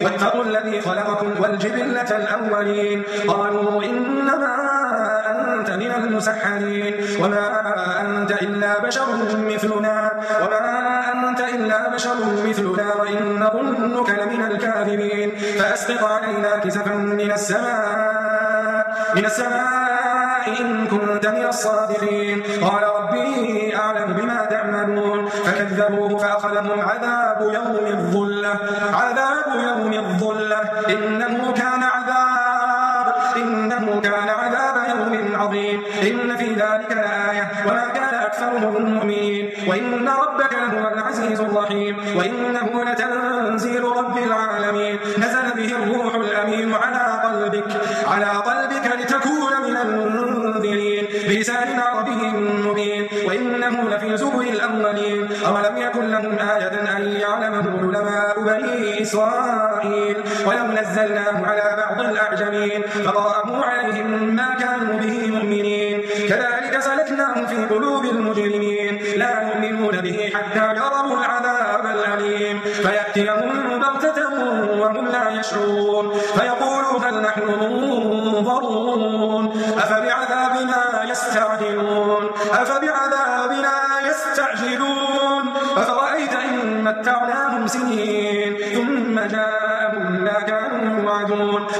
واتقوا الذي خلقكم والجبلة الأولين قالوا إنما أنت من المسحرين وما أنت إلا بشر مثلنا وإن نظنك لمن الكاذبين فأسقط علينا كسفا من السماء إن كنت من الصادقين قال ربي أعلم بما تعملون فكذبوه فأخذهم عذاب يوم الظلة إنه كان عذاب يوم عظيم إن في ذلك لآية وما كان أكثرهم مؤمنين وإن ربك لهو العزيز الرحيم وإنه لتنزيل رب العالمين نزل به الروح الأمين على قلبك لتكون من المنذرين بلسان عربي مبين وإنه لفي زبر الأولين أولم يكن لهم آية أن يعلمه علماء بني إسرائيل ولو نزلناه على بعض الأعجمين فقرأه عليهم ما كانوا به مؤمنين كذلك سلكناه في قلوب المجرمين لا يؤمنون به حتى يروا العذاب الأليم فيأتيهم بغتة وهم لا يشعرون فيقولوا هل نحن منظرون أفبعذابنا يستعجلون أفرأيت إن متعناهم سنين ثم جاءهم ما كانوا يوعدون